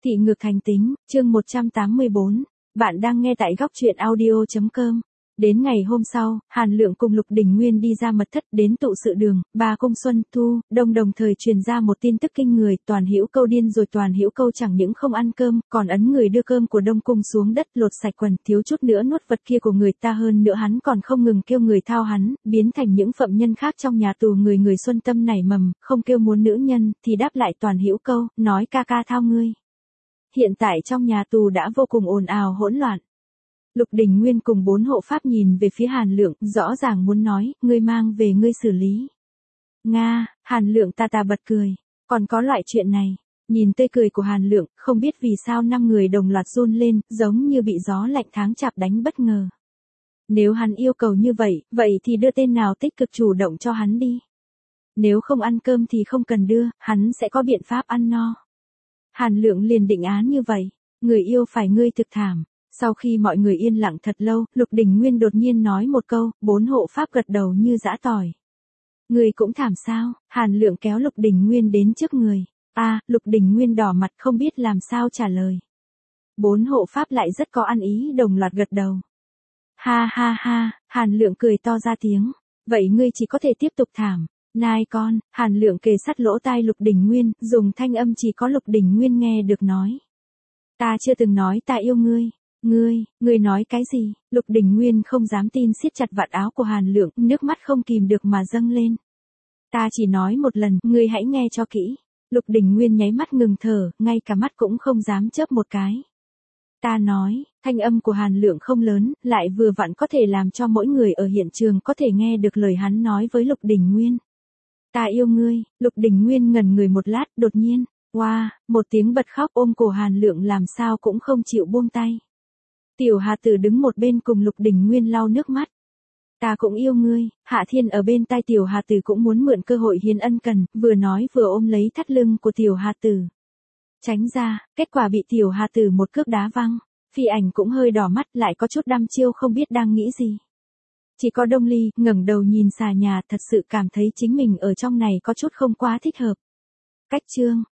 Thị ngược thành tính, chương 184. Bạn đang nghe tại góc truyện audio.com. Đến ngày hôm sau, Hàn Lượng cùng Lục Đình Nguyên đi ra mật thất đến tụ sự đường, bà Cung Xuân Thu, Đông đồng thời truyền ra một tin tức kinh người, Toàn Hữu Câu điên rồi. Toàn Hữu Câu chẳng những không ăn cơm, còn ấn người đưa cơm của Đông Cung xuống đất, lột sạch quần, thiếu chút nữa nuốt vật kia của người ta, hơn nữa hắn còn không ngừng kêu người thao hắn, biến thành những phạm nhân khác trong nhà tù. Người Xuân tâm nảy mầm, không kêu muốn nữ nhân, thì đáp lại Toàn Hữu Câu, nói ca ca thao ngươi. Hiện tại trong nhà tù đã vô cùng ồn ào hỗn loạn. Lục Đình Nguyên cùng 4 hộ pháp nhìn về phía Hàn Lượng, rõ ràng muốn nói, ngươi mang về ngươi xử lý. Nga, Hàn Lượng ta bật cười, còn có loại chuyện này. Nhìn tươi cười của Hàn Lượng, không biết vì sao 5 người đồng loạt run lên, giống như bị gió lạnh tháng chạp đánh bất ngờ. Nếu hắn yêu cầu như vậy, vậy thì đưa tên nào tích cực chủ động cho hắn đi. Nếu không ăn cơm thì không cần đưa, hắn sẽ có biện pháp ăn no. Hàn Lượng liền định án như vậy, người yêu phải ngươi thực thảm. Sau khi mọi người yên lặng thật lâu, Lục Đình Nguyên đột nhiên nói một câu, 4 hộ pháp gật đầu như giã tỏi. Người cũng thảm sao? Hàn Lượng kéo Lục Đình Nguyên đến trước người. Lục Đình Nguyên đỏ mặt không biết làm sao trả lời. 4 hộ pháp lại rất có ăn ý đồng loạt gật đầu. Ha ha ha, Hàn Lượng cười to ra tiếng. Vậy ngươi chỉ có thể tiếp tục thảm. Nai con, Hàn Lượng kề sát lỗ tai Lục Đình Nguyên, dùng thanh âm chỉ có Lục Đình Nguyên nghe được nói. Ta chưa từng nói ta yêu ngươi. Ngươi nói cái gì? Lục Đình Nguyên không dám tin, siết chặt vạt áo của Hàn Lượng, nước mắt không kìm được mà dâng lên. Ta chỉ nói một lần, ngươi hãy nghe cho kỹ. Lục Đình Nguyên nháy mắt ngừng thở, ngay cả mắt cũng không dám chớp một cái. Ta nói, thanh âm của Hàn Lượng không lớn, lại vừa vặn có thể làm cho mỗi người ở hiện trường có thể nghe được lời hắn nói với Lục Đình Nguyên. Ta yêu ngươi. Lục Đình Nguyên ngẩn người một lát, đột nhiên, một tiếng bật khóc ôm cổ Hàn Lượng làm sao cũng không chịu buông tay. Tiểu Hà Tử đứng một bên cùng Lục Đình Nguyên lau nước mắt. Ta cũng yêu ngươi. Hạ Thiên ở bên tai Tiểu Hà Tử cũng muốn mượn cơ hội hiến ân cần, vừa nói vừa ôm lấy thắt lưng của Tiểu Hà Tử. Tránh ra, kết quả bị Tiểu Hà Tử một cước đá văng. Phi Ảnh cũng hơi đỏ mắt, lại có chút đăm chiêu không biết đang nghĩ gì. Chỉ có Đông Ly ngẩng đầu nhìn xà nhà, thật sự cảm thấy chính mình ở trong này có chút không quá thích hợp. Cách chương